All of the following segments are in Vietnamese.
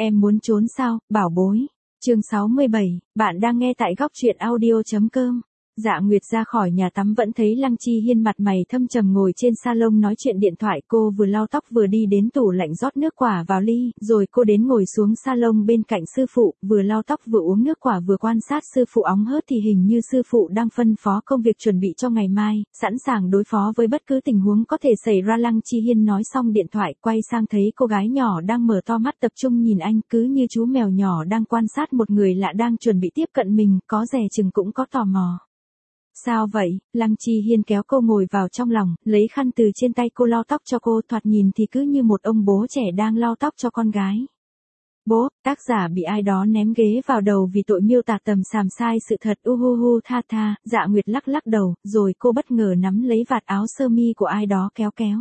Em muốn trốn sao, bảo bối? Chương 67, bạn đang nghe tại góc truyện audio.com. Dạ Nguyệt ra khỏi nhà tắm vẫn thấy Lăng Chi Hiên mặt mày thâm trầm ngồi trên salon nói chuyện điện thoại. Cô vừa lau tóc vừa đi đến tủ lạnh rót nước quả vào ly, rồi cô đến ngồi xuống salon bên cạnh sư phụ, vừa lau tóc vừa uống nước quả vừa quan sát sư phụ óng hớt thì hình như sư phụ đang phân phó công việc chuẩn bị cho ngày mai, sẵn sàng đối phó với bất cứ tình huống có thể xảy ra. Lăng Chi Hiên nói xong điện thoại quay sang thấy cô gái nhỏ đang mở to mắt tập trung nhìn anh, cứ như chú mèo nhỏ đang quan sát một người lạ đang chuẩn bị tiếp cận mình, có dè chừng cũng có tò mò. Sao vậy? Lăng Chi Hiên kéo cô ngồi vào trong lòng, lấy khăn từ trên tay cô lau tóc cho cô, thoạt nhìn thì cứ như một ông bố trẻ đang lau tóc cho con gái. Bố, tác giả bị ai đó ném ghế vào đầu vì tội miêu tả tầm xàm sai sự thật. Tha tha. Dạ Nguyệt lắc lắc đầu, rồi cô bất ngờ nắm lấy vạt áo sơ mi của ai đó kéo kéo.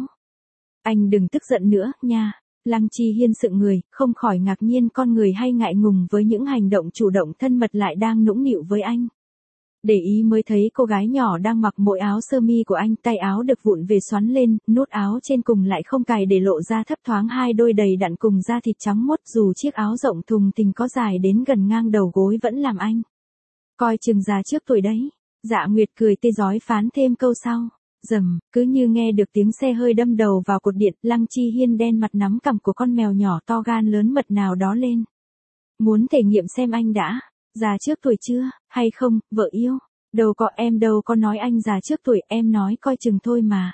Anh đừng tức giận nữa, nha. Lăng Chi Hiên sững người, không khỏi ngạc nhiên con người hay ngại ngùng với những hành động chủ động thân mật lại đang nũng nịu với anh. Để ý mới thấy cô gái nhỏ đang mặc mỗi áo sơ mi của anh, tay áo được vụn về xoắn lên, nút áo trên cùng lại không cài để lộ ra thấp thoáng hai đôi đầy đặn cùng da thịt trắng muốt, dù chiếc áo rộng thùng thình có dài đến gần ngang đầu gối vẫn làm anh coi chừng già trước tuổi đấy. Dạ Nguyệt cười tê rói phán thêm câu sau. Rầm, cứ như nghe được tiếng xe hơi đâm đầu vào cột điện, Lăng Chi Hiên đen mặt nắm cằm của con mèo nhỏ to gan lớn mật nào đó lên. Muốn thể nghiệm xem anh đã già trước tuổi chưa, hay không, vợ yêu? Em đâu có nói anh già trước tuổi, em nói coi chừng thôi mà.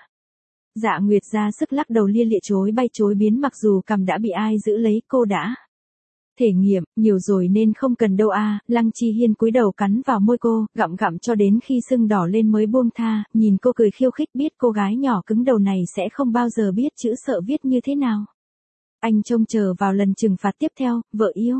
Dạ Nguyệt ra sức lắc đầu lia lịa chối bay chối biến, mặc dù cằm đã bị ai giữ lấy, cô đã thể nghiệm nhiều rồi nên không cần đâu à. Lăng Chi Hiên cúi đầu cắn vào môi cô, gặm gặm cho đến khi sưng đỏ lên mới buông tha, nhìn cô cười khiêu khích, biết cô gái nhỏ cứng đầu này sẽ không bao giờ biết chữ sợ viết như thế nào. Anh trông chờ vào lần trừng phạt tiếp theo, vợ yêu.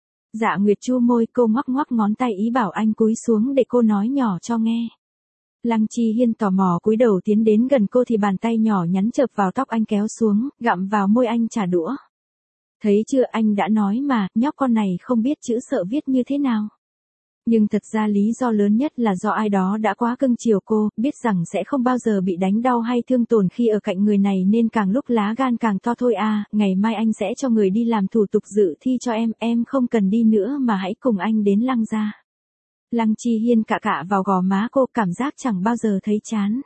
Dạ Nguyệt chu môi, cô ngoắc ngoắc ngón tay ý bảo anh cúi xuống để cô nói nhỏ cho nghe. Lăng Chi Hiên tò mò cúi đầu tiến đến gần cô thì bàn tay nhỏ nhắn chộp vào tóc anh kéo xuống, gặm vào môi anh trả đũa. Thấy chưa, anh đã nói mà, nhóc con này không biết chữ sợ viết như thế nào. Nhưng thật ra lý do lớn nhất là do ai đó đã quá cưng chiều cô, biết rằng sẽ không bao giờ bị đánh đau hay thương tổn khi ở cạnh người này nên càng lúc lá gan càng to thôi à. Ngày mai anh sẽ cho người đi làm thủ tục dự thi cho em không cần đi nữa mà hãy cùng anh đến Lăng gia. Lăng Chi Hiên cạ cạ vào gò má cô, cảm giác chẳng bao giờ thấy chán.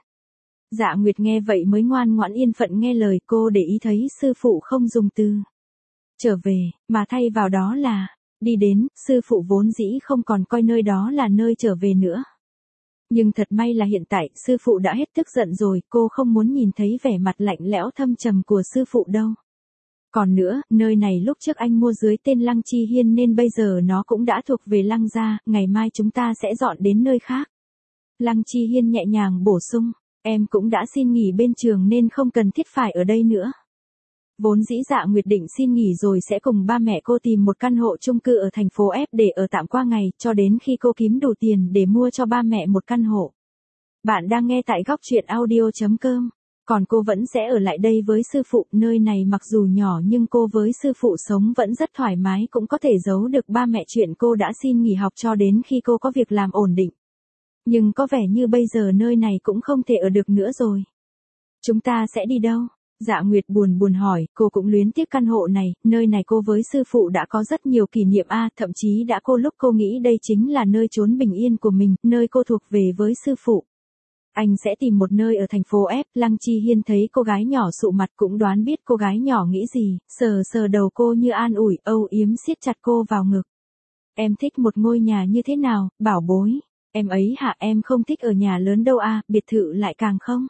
Dạ Nguyệt nghe vậy mới ngoan ngoãn yên phận nghe lời cô, để ý thấy sư phụ không dùng từ trở về, mà thay vào đó là đi đến. Sư phụ vốn dĩ không còn coi nơi đó là nơi trở về nữa. Nhưng thật may là hiện tại, sư phụ đã hết tức giận rồi, cô không muốn nhìn thấy vẻ mặt lạnh lẽo thâm trầm của sư phụ đâu. Còn nữa, nơi này lúc trước anh mua dưới tên Lăng Chi Hiên nên bây giờ nó cũng đã thuộc về Lăng gia, ngày mai chúng ta sẽ dọn đến nơi khác. Lăng Chi Hiên nhẹ nhàng bổ sung, em cũng đã xin nghỉ bên trường nên không cần thiết phải ở đây nữa. Vốn dĩ Dạ Nguyệt định xin nghỉ rồi sẽ cùng ba mẹ cô tìm một căn hộ chung cư ở thành phố F để ở tạm qua ngày, cho đến khi cô kiếm đủ tiền để mua cho ba mẹ một căn hộ. Bạn đang nghe tại góc truyện audio.com. Còn cô vẫn sẽ ở lại đây với sư phụ, nơi này mặc dù nhỏ nhưng cô với sư phụ sống vẫn rất thoải mái, cũng có thể giấu được ba mẹ chuyện cô đã xin nghỉ học cho đến khi cô có việc làm ổn định. Nhưng có vẻ như bây giờ nơi này cũng không thể ở được nữa rồi. Chúng ta sẽ đi đâu? Dạ Nguyệt buồn hỏi, cô cũng luyến tiếc căn hộ này, nơi này cô với sư phụ đã có rất nhiều kỷ niệm thậm chí đã có lúc cô nghĩ đây chính là nơi trốn bình yên của mình, nơi cô thuộc về với sư phụ. Anh sẽ tìm một nơi ở thành phố F. Lăng Chi Hiên thấy cô gái nhỏ sụ mặt cũng đoán biết cô gái nhỏ nghĩ gì, sờ đầu cô như an ủi, âu yếm siết chặt cô vào ngực. Em thích một ngôi nhà như thế nào, bảo bối? Em ấy hả? Em không thích ở nhà lớn đâu biệt thự lại càng không.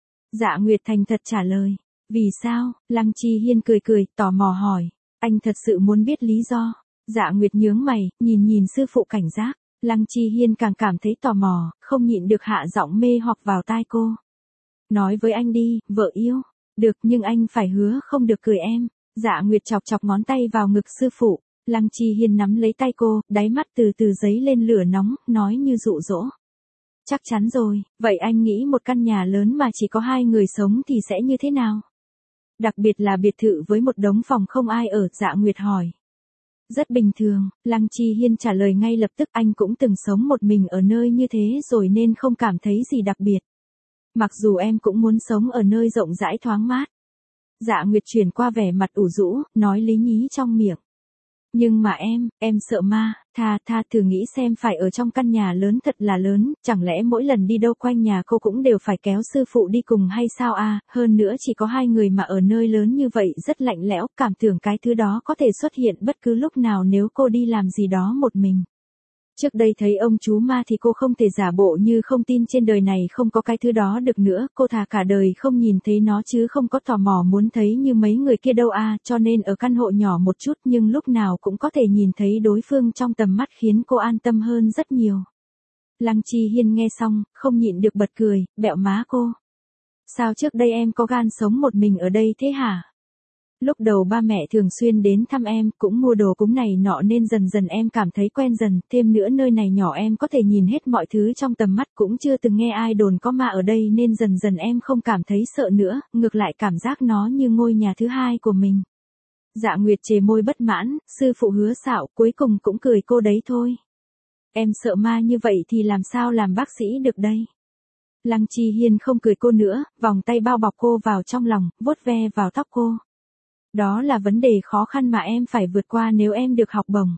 Dạ Nguyệt thành thật trả lời. Vì sao? Lăng Chi Hiên cười tò mò hỏi. Anh thật sự muốn biết lý do. Dạ Nguyệt nhướng mày, nhìn sư phụ cảnh giác. Lăng Chi Hiên càng cảm thấy tò mò, không nhịn được hạ giọng mê hoặc vào tai cô. Nói với anh đi, vợ yêu. Được, nhưng anh phải hứa không được cười em. Dạ Nguyệt chọc ngón tay vào ngực sư phụ. Lăng Chi Hiên nắm lấy tay cô, đáy mắt từ từ dấy lên lửa nóng, nói như dụ dỗ. Chắc chắn rồi, vậy anh nghĩ một căn nhà lớn mà chỉ có 2 người sống thì sẽ như thế nào? Đặc biệt là biệt thự với một đống phòng không ai ở, Dạ Nguyệt hỏi. Rất bình thường, Lăng Chi Hiên trả lời ngay lập tức, anh cũng từng sống một mình ở nơi như thế rồi nên không cảm thấy gì đặc biệt. Mặc dù em cũng muốn sống ở nơi rộng rãi thoáng mát. Dạ Nguyệt chuyển qua vẻ mặt ủ rũ, nói lý nhí trong miệng. Nhưng mà em sợ ma, tha thử nghĩ xem phải ở trong căn nhà lớn thật là lớn, chẳng lẽ mỗi lần đi đâu quanh nhà cô cũng đều phải kéo sư phụ đi cùng hay sao à, hơn nữa chỉ có hai người mà ở nơi lớn như vậy rất lạnh lẽo, cảm tưởng cái thứ đó có thể xuất hiện bất cứ lúc nào nếu cô đi làm gì đó một mình. Trước đây thấy ông chú ma thì cô không thể giả bộ như không tin trên đời này không có cái thứ đó được nữa, cô thà cả đời không nhìn thấy nó chứ không có tò mò muốn thấy như mấy người kia đâu à, cho nên ở căn hộ nhỏ một chút nhưng lúc nào cũng có thể nhìn thấy đối phương trong tầm mắt khiến cô an tâm hơn rất nhiều. Lăng Chi Hiên nghe xong, không nhịn được bật cười, bẹo má cô. Sao trước đây em có gan sống một mình ở đây thế hả? Lúc đầu ba mẹ thường xuyên đến thăm em, cũng mua đồ cúng này nọ nên dần dần em cảm thấy quen dần, thêm nữa nơi này nhỏ em có thể nhìn hết mọi thứ trong tầm mắt, cũng chưa từng nghe ai đồn có ma ở đây nên dần dần em không cảm thấy sợ nữa, ngược lại cảm giác nó như ngôi nhà thứ hai của mình. Dạ Nguyệt chề môi bất mãn, sư phụ hứa xạo cuối cùng cũng cười cô đấy thôi. Em sợ ma như vậy thì làm sao làm bác sĩ được đây? Lăng Chi Hiên không cười cô nữa, vòng tay bao bọc cô vào trong lòng, vuốt ve vào tóc cô. Đó là vấn đề khó khăn mà em phải vượt qua nếu em được học bổng.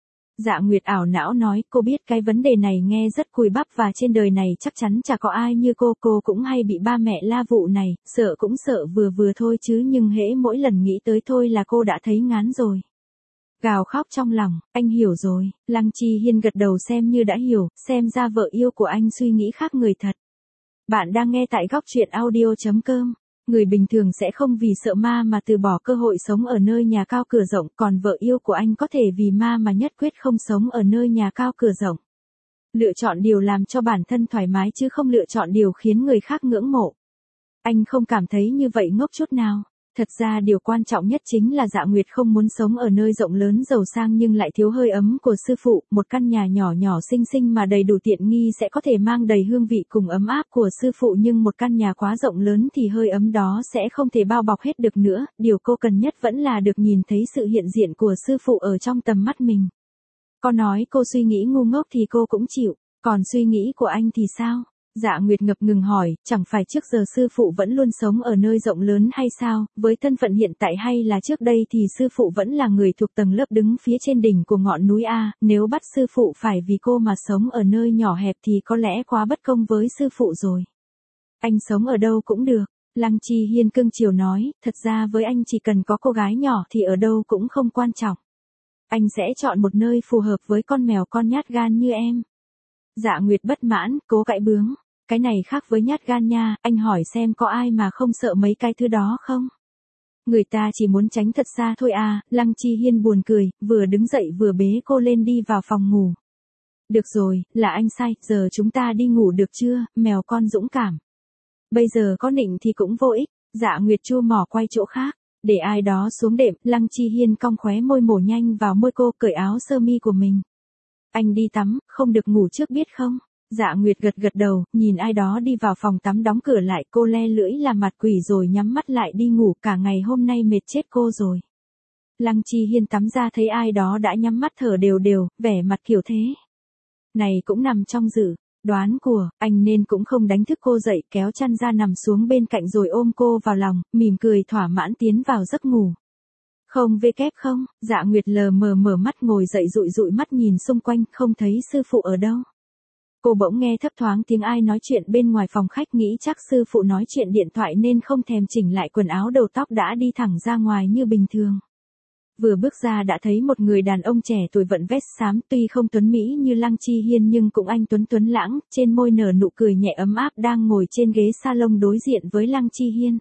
Dạ Nguyệt ảo não nói, cô biết cái vấn đề này nghe rất cùi bắp và trên đời này chắc chắn chả có ai như cô cũng hay bị ba mẹ la vụ này, sợ cũng sợ vừa vừa thôi chứ nhưng hễ mỗi lần nghĩ tới thôi là cô đã thấy ngán rồi. Gào khóc trong lòng, anh hiểu rồi, Lăng Chi Hiên gật đầu xem như đã hiểu, xem ra vợ yêu của anh suy nghĩ khác người thật. Bạn đang nghe tại góc truyện audio.com. Người bình thường sẽ không vì sợ ma mà từ bỏ cơ hội sống ở nơi nhà cao cửa rộng, còn vợ yêu của anh có thể vì ma mà nhất quyết không sống ở nơi nhà cao cửa rộng. Lựa chọn điều làm cho bản thân thoải mái chứ không lựa chọn điều khiến người khác ngưỡng mộ. Anh không cảm thấy như vậy ngốc chút nào. Thật ra điều quan trọng nhất chính là Dạ Nguyệt không muốn sống ở nơi rộng lớn giàu sang nhưng lại thiếu hơi ấm của sư phụ, một căn nhà nhỏ nhỏ xinh xinh mà đầy đủ tiện nghi sẽ có thể mang đầy hương vị cùng ấm áp của sư phụ nhưng một căn nhà quá rộng lớn thì hơi ấm đó sẽ không thể bao bọc hết được nữa, điều cô cần nhất vẫn là được nhìn thấy sự hiện diện của sư phụ ở trong tầm mắt mình. Có nói cô suy nghĩ ngu ngốc thì cô cũng chịu, còn suy nghĩ của anh thì sao? Dạ Nguyệt ngập ngừng hỏi, chẳng phải trước giờ sư phụ vẫn luôn sống ở nơi rộng lớn hay sao, với thân phận hiện tại hay là trước đây thì sư phụ vẫn là người thuộc tầng lớp đứng phía trên đỉnh của ngọn núi A, nếu bắt sư phụ phải vì cô mà sống ở nơi nhỏ hẹp thì có lẽ quá bất công với sư phụ rồi. Anh sống ở đâu cũng được, Lăng Chi Hiên cưng chiều nói, thật ra với anh chỉ cần có cô gái nhỏ thì ở đâu cũng không quan trọng. Anh sẽ chọn một nơi phù hợp với con mèo con nhát gan như em. Dạ Nguyệt bất mãn, cố cãi bướng. Cái này khác với nhát gan nha, anh hỏi xem có ai mà không sợ mấy cái thứ đó không? Người ta chỉ muốn tránh thật xa thôi à, Lăng Chi Hiên buồn cười, vừa đứng dậy vừa bế cô lên đi vào phòng ngủ. Được rồi, là anh sai, giờ chúng ta đi ngủ được chưa, mèo con dũng cảm. Bây giờ có nịnh thì cũng vô ích, Dạ Nguyệt chua mỏ quay chỗ khác. Để ai đó xuống đệm, Lăng Chi Hiên cong khóe môi mổ nhanh vào môi cô, cởi áo sơ mi của mình. Anh đi tắm, không được ngủ trước biết không? Dạ Nguyệt gật đầu, nhìn ai đó đi vào phòng tắm đóng cửa lại, cô le lưỡi làm mặt quỷ rồi nhắm mắt lại đi ngủ, cả ngày hôm nay mệt chết cô rồi. Lăng Chi Hiên tắm ra thấy ai đó đã nhắm mắt thở đều đều, vẻ mặt kiểu thế. Này cũng nằm trong dự đoán của anh nên cũng không đánh thức cô dậy, kéo chăn ra nằm xuống bên cạnh rồi ôm cô vào lòng, mỉm cười thỏa mãn tiến vào giấc ngủ. Không không, Dạ Nguyệt lờ mờ mở mắt ngồi dậy dụi mắt nhìn xung quanh, không thấy sư phụ ở đâu. Cô bỗng nghe thấp thoáng tiếng ai nói chuyện bên ngoài phòng khách, nghĩ chắc sư phụ nói chuyện điện thoại nên không thèm chỉnh lại quần áo đầu tóc đã đi thẳng ra ngoài như bình thường. Vừa bước ra đã thấy một người đàn ông trẻ tuổi vận vest xám, tuy không tuấn mỹ như Lăng Chi Hiên nhưng cũng anh tuấn lãng, trên môi nở nụ cười nhẹ ấm áp đang ngồi trên ghế salon đối diện với Lăng Chi Hiên.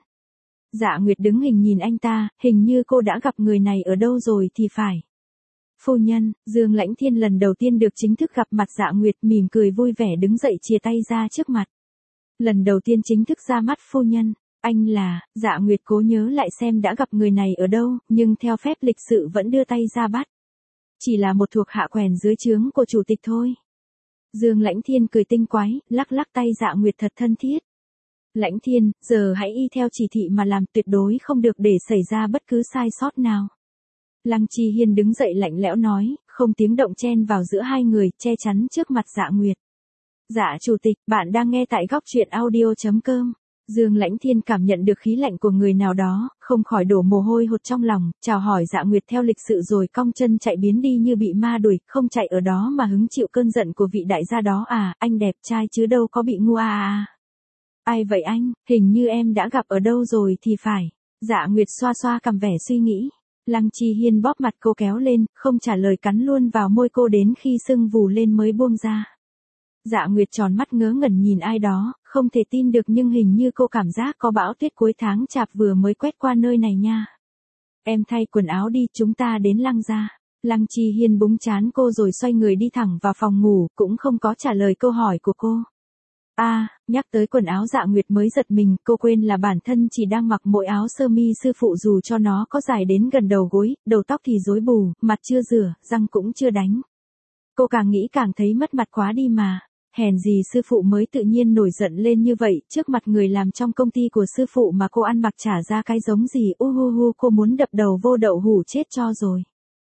Dạ Nguyệt đứng hình nhìn anh ta, hình như cô đã gặp người này ở đâu rồi thì phải. Phu nhân, Dương Lãnh Thiên lần đầu tiên được chính thức gặp mặt Dạ Nguyệt, mỉm cười vui vẻ đứng dậy chia tay ra trước mặt. Lần đầu tiên chính thức ra mắt phu nhân, anh là, Dạ Nguyệt cố nhớ lại xem đã gặp người này ở đâu, nhưng theo phép lịch sự vẫn đưa tay ra bắt. Chỉ là một thuộc hạ quèn dưới trướng của chủ tịch thôi. Dương Lãnh Thiên cười tinh quái, lắc tay Dạ Nguyệt thật thân thiết. Lãnh Thiên, giờ hãy y theo chỉ thị mà làm, tuyệt đối không được để xảy ra bất cứ sai sót nào. Lăng Chi Hiên đứng dậy lạnh lẽo nói, không tiếng động chen vào giữa hai người, che chắn trước mặt Dạ Nguyệt. Dạ chủ tịch, bạn đang nghe tại góc truyện audio.com. Dương Lãnh Thiên cảm nhận được khí lạnh của người nào đó, không khỏi đổ mồ hôi hột trong lòng, chào hỏi Dạ Nguyệt theo lịch sự rồi cong chân chạy biến đi như bị ma đuổi, không chạy ở đó mà hứng chịu cơn giận của vị đại gia đó à, anh đẹp trai chứ đâu có bị ngu à. Ai vậy anh, hình như em đã gặp ở đâu rồi thì phải. Dạ Nguyệt xoa xoa cằm vẻ suy nghĩ. Lăng Chi Hiên bóp mặt cô kéo lên, không trả lời cắn luôn vào môi cô đến khi sưng vù lên mới buông ra. Dạ Nguyệt tròn mắt ngớ ngẩn nhìn ai đó, không thể tin được nhưng hình như cô cảm giác có bão tuyết cuối tháng chạp vừa mới quét qua nơi này nha. Em thay quần áo đi, chúng ta đến Lăng gia. Lăng Chi Hiên búng trán cô rồi xoay người đi thẳng vào phòng ngủ, cũng không có trả lời câu hỏi của cô. Nhắc tới quần áo Dạ Nguyệt mới giật mình, cô quên là bản thân chỉ đang mặc mỗi áo sơ mi sư phụ dù cho nó có dài đến gần đầu gối, đầu tóc thì rối bù, mặt chưa rửa, răng cũng chưa đánh. Cô càng nghĩ càng thấy mất mặt quá đi mà. Hèn gì sư phụ mới tự nhiên nổi giận lên như vậy, trước mặt người làm trong công ty của sư phụ mà cô ăn mặc trả ra cái giống gì, cô muốn đập đầu vô đậu hủ chết cho rồi.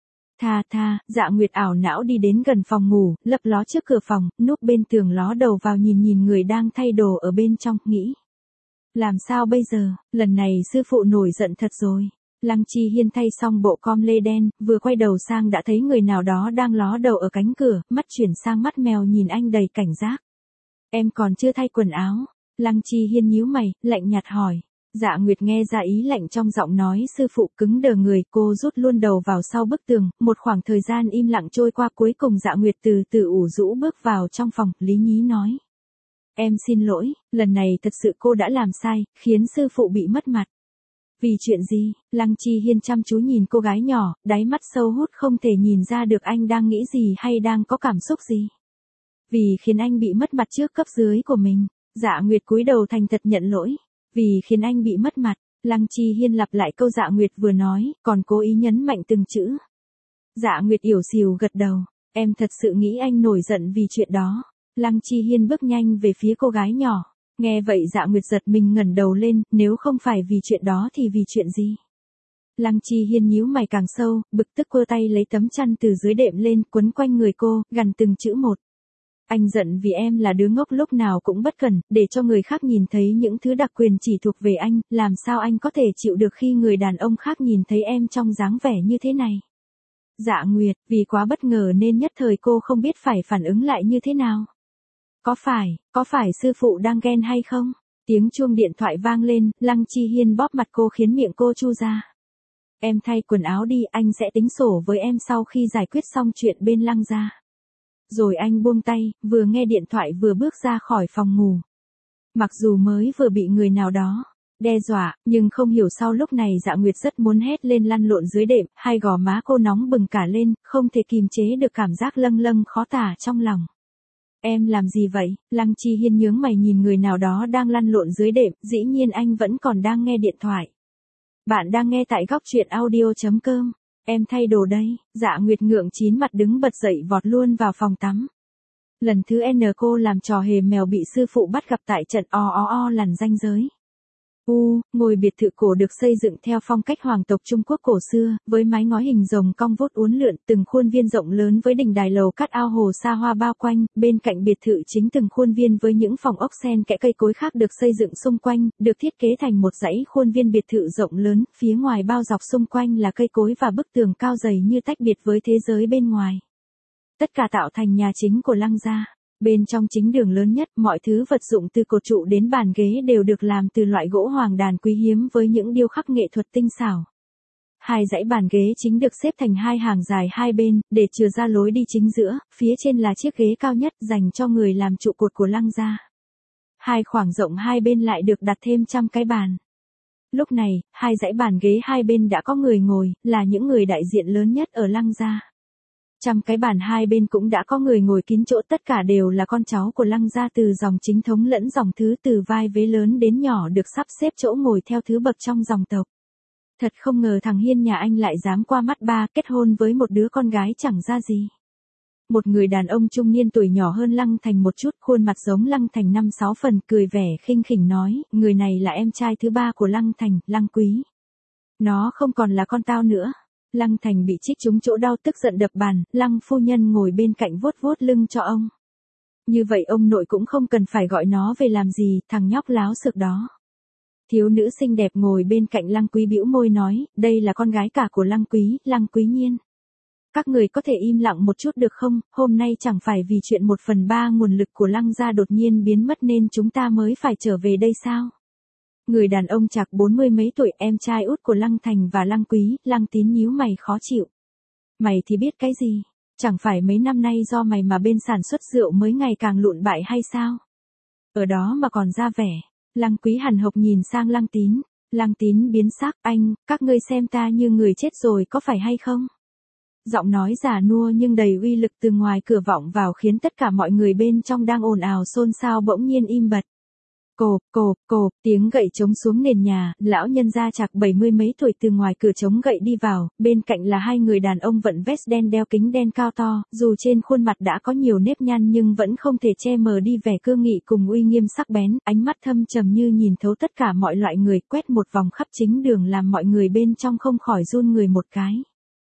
Dạ Nguyệt ảo não đi đến gần phòng ngủ, lấp ló trước cửa phòng, núp bên tường ló đầu vào nhìn người đang thay đồ ở bên trong, nghĩ. Làm sao bây giờ, lần này sư phụ nổi giận thật rồi. Lăng Chi Hiên thay xong bộ com lê đen, vừa quay đầu sang đã thấy người nào đó đang ló đầu ở cánh cửa, mắt chuyển sang mắt mèo nhìn anh đầy cảnh giác. Em còn chưa thay quần áo. Lăng Chi Hiên nhíu mày, lạnh nhạt hỏi. Dạ Nguyệt nghe ra ý lạnh trong giọng nói sư phụ, cứng đờ người, cô rút luôn đầu vào sau bức tường, một khoảng thời gian im lặng trôi qua, cuối cùng Dạ Nguyệt từ từ ủ rũ bước vào trong phòng, lý nhí nói. Em xin lỗi, lần này thật sự cô đã làm sai, khiến sư phụ bị mất mặt. Vì chuyện gì? Lăng Chi Hiên chăm chú nhìn cô gái nhỏ, đáy mắt sâu hút không thể nhìn ra được anh đang nghĩ gì hay đang có cảm xúc gì. Vì khiến anh bị mất mặt trước cấp dưới của mình. Dạ Nguyệt cúi đầu thành thật nhận lỗi. Vì khiến anh bị mất mặt. Lăng Chi Hiên lặp lại câu Dạ Nguyệt vừa nói, còn cố ý nhấn mạnh từng chữ. Dạ Nguyệt yểu xìu gật đầu. Em thật sự nghĩ anh nổi giận vì chuyện đó. Lăng Chi Hiên bước nhanh về phía cô gái nhỏ. Nghe vậy Dạ Nguyệt giật mình ngẩng đầu lên, nếu không phải vì chuyện đó thì vì chuyện gì? Lăng Chi Hiên nhíu mày càng sâu, bực tức quơ tay lấy tấm chăn từ dưới đệm lên, quấn quanh người cô, gằn từng chữ một. Anh giận vì em là đứa ngốc lúc nào cũng bất cẩn, để cho người khác nhìn thấy những thứ đặc quyền chỉ thuộc về anh, làm sao anh có thể chịu được khi người đàn ông khác nhìn thấy em trong dáng vẻ như thế này? Dạ Nguyệt, vì quá bất ngờ nên nhất thời cô không biết phải phản ứng lại như thế nào. Có phải sư phụ đang ghen hay không? Tiếng chuông điện thoại vang lên, Lăng Chi Hiên bóp mặt cô khiến miệng cô chu ra. Em thay quần áo đi, anh sẽ tính sổ với em sau khi giải quyết xong chuyện bên Lăng gia. Rồi anh buông tay, vừa nghe điện thoại vừa bước ra khỏi phòng ngủ. Mặc dù mới vừa bị người nào đó đe dọa, nhưng không hiểu sao lúc này Dạ Nguyệt rất muốn hét lên lăn lộn dưới đệm, hai gò má cô nóng bừng cả lên, không thể kìm chế được cảm giác lâng lâng khó tả trong lòng. Em làm gì vậy? Lăng Chi Hiên nhướng mày nhìn người nào đó đang lăn lộn dưới đệm, dĩ nhiên anh vẫn còn đang nghe điện thoại. Bạn đang nghe tại góc truyện audio.com. Em thay đồ đây. Dạ Nguyệt ngượng chín mặt đứng bật dậy vọt luôn vào phòng tắm. Lần thứ N cô làm trò hề mèo bị sư phụ bắt gặp tại trận lằn ranh giới. Ngôi biệt thự cổ được xây dựng theo phong cách hoàng tộc Trung Quốc cổ xưa, với mái ngói hình rồng cong vút uốn lượn, từng khuôn viên rộng lớn với đình đài lầu cát ao hồ xa hoa bao quanh, bên cạnh biệt thự chính từng khuôn viên với những phòng ốc xen kẽ cây cối khác được xây dựng xung quanh, được thiết kế thành một dãy khuôn viên biệt thự rộng lớn, phía ngoài bao dọc xung quanh là cây cối và bức tường cao dày như tách biệt với thế giới bên ngoài. Tất cả tạo thành nhà chính của Lăng gia. Bên trong chính đường lớn nhất, mọi thứ vật dụng từ cột trụ đến bàn ghế đều được làm từ loại gỗ hoàng đàn quý hiếm với những điêu khắc nghệ thuật tinh xảo. Hai dãy bàn ghế chính được xếp thành hai hàng dài hai bên, để chừa ra lối đi chính giữa, phía trên là chiếc ghế cao nhất dành cho người làm trụ cột của Lăng gia. Hai khoảng rộng hai bên lại được đặt thêm trăm cái bàn. Lúc này, hai dãy bàn ghế hai bên đã có người ngồi, là những người đại diện lớn nhất ở Lăng gia. Trăm cái bàn hai bên cũng đã có người ngồi kín chỗ, tất cả đều là con cháu của Lăng gia từ dòng chính thống lẫn dòng thứ từ vai vế lớn đến nhỏ được sắp xếp chỗ ngồi theo thứ bậc trong dòng tộc. Thật không ngờ thằng Hiên nhà anh lại dám qua mắt ba, kết hôn với một đứa con gái chẳng ra gì. Một người đàn ông trung niên tuổi nhỏ hơn Lăng Thành một chút, khuôn mặt giống Lăng Thành 5-6 phần, cười vẻ khinh khỉnh nói, người này là em trai thứ ba của Lăng Thành, Lăng Quý. Nó không còn là con tao nữa. Lăng Thành bị chích trúng chỗ đau tức giận đập bàn, Lăng phu nhân ngồi bên cạnh vuốt vuốt lưng cho ông. Như vậy ông nội cũng không cần phải gọi nó về làm gì, thằng nhóc láo xược đó. Thiếu nữ xinh đẹp ngồi bên cạnh Lăng Quý bĩu môi nói, đây là con gái cả của Lăng Quý, Lăng Quý Nhiên. Các người có thể im lặng một chút được không, hôm nay chẳng phải vì chuyện 1/3 nguồn lực của Lăng gia đột nhiên biến mất nên chúng ta mới phải trở về đây sao? Người đàn ông chạc 40 mấy tuổi, em trai út của Lăng Thành và Lăng Quý, Lăng Tín nhíu mày khó chịu. Mày thì biết cái gì? Chẳng phải mấy năm nay do mày mà bên sản xuất rượu mới ngày càng lụn bại hay sao? Ở đó mà còn ra vẻ. Lăng Quý hằn học nhìn sang Lăng Tín. Lăng Tín biến sắc, anh, các ngươi xem ta như người chết rồi có phải hay không? Giọng nói già nua nhưng đầy uy lực từ ngoài cửa vọng vào khiến tất cả mọi người bên trong đang ồn ào xôn xao bỗng nhiên im bặt. Cộp, tiếng gậy trống xuống nền nhà, lão nhân gia chạc 70 mấy tuổi từ ngoài cửa trống gậy đi vào, bên cạnh là hai người đàn ông vận vest đen đeo kính đen cao to, dù trên khuôn mặt đã có nhiều nếp nhăn nhưng vẫn không thể che mờ đi vẻ cương nghị cùng uy nghiêm sắc bén, ánh mắt thâm trầm như nhìn thấu tất cả mọi loại người, quét một vòng khắp chính đường làm mọi người bên trong không khỏi run người một cái.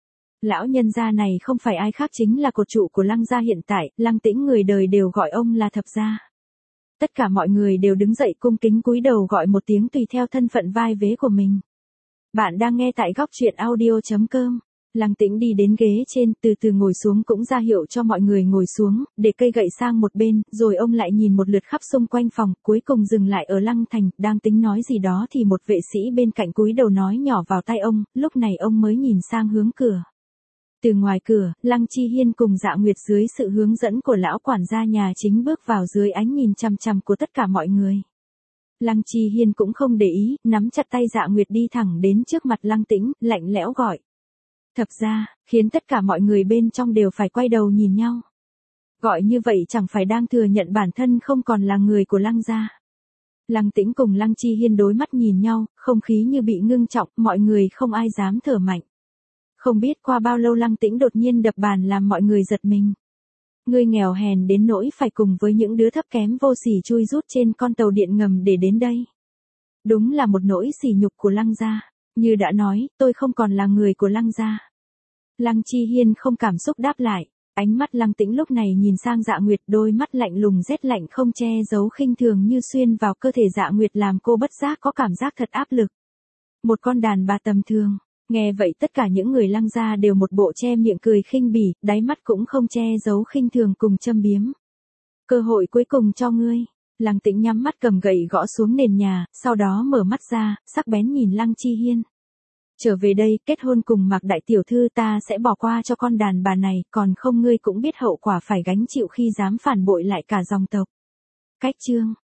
Lão nhân gia này không phải ai khác chính là cột trụ của Lăng gia hiện tại, Lăng Tĩnh người đời đều gọi ông là thập gia. Tất cả mọi người đều đứng dậy cung kính cúi đầu gọi một tiếng tùy theo thân phận vai vế của mình. Bạn đang nghe tại góc truyện audio.com. Lăng Tĩnh đi đến ghế trên, từ từ ngồi xuống cũng ra hiệu cho mọi người ngồi xuống, để cây gậy sang một bên, rồi ông lại nhìn một lượt khắp xung quanh phòng, cuối cùng dừng lại ở Lăng Thành, đang tính nói gì đó thì một vệ sĩ bên cạnh cúi đầu nói nhỏ vào tai ông, lúc này ông mới nhìn sang hướng cửa. Từ ngoài cửa, Lăng Chi Hiên cùng Dạ Nguyệt dưới sự hướng dẫn của lão quản gia nhà chính bước vào dưới ánh nhìn chằm chằm của tất cả mọi người. Lăng Chi Hiên cũng không để ý, nắm chặt tay Dạ Nguyệt đi thẳng đến trước mặt Lăng Tĩnh, lạnh lẽo gọi. Thập gia, khiến tất cả mọi người bên trong đều phải quay đầu nhìn nhau. Gọi như vậy chẳng phải đang thừa nhận bản thân không còn là người của Lăng gia. Lăng Tĩnh cùng Lăng Chi Hiên đối mắt nhìn nhau, không khí như bị ngưng trọng, mọi người không ai dám thở mạnh. Không biết qua bao lâu Lăng Tĩnh đột nhiên đập bàn làm mọi người giật mình. Ngươi nghèo hèn đến nỗi phải cùng với những đứa thấp kém vô sỉ chui rút trên con tàu điện ngầm để đến đây. Đúng là một nỗi sỉ nhục của Lăng gia. Như đã nói, tôi không còn là người của Lăng gia. Lăng Chi Hiên không cảm xúc đáp lại. Ánh mắt Lăng Tĩnh lúc này nhìn sang Dạ Nguyệt, đôi mắt lạnh lùng rét lạnh không che giấu khinh thường như xuyên vào cơ thể Dạ Nguyệt làm cô bất giác có cảm giác thật áp lực. Một con đàn bà tầm thường. Nghe vậy tất cả những người Lăng gia đều một bộ che miệng cười khinh bỉ, đáy mắt cũng không che giấu khinh thường cùng châm biếm. Cơ hội cuối cùng cho ngươi. Lăng Tĩnh nhắm mắt cầm gậy gõ xuống nền nhà, sau đó mở mắt ra, sắc bén nhìn Lăng Chi Hiên. Trở về đây, kết hôn cùng Mạc đại tiểu thư, ta sẽ bỏ qua cho con đàn bà này, còn không ngươi cũng biết hậu quả phải gánh chịu khi dám phản bội lại cả dòng tộc. Cách chương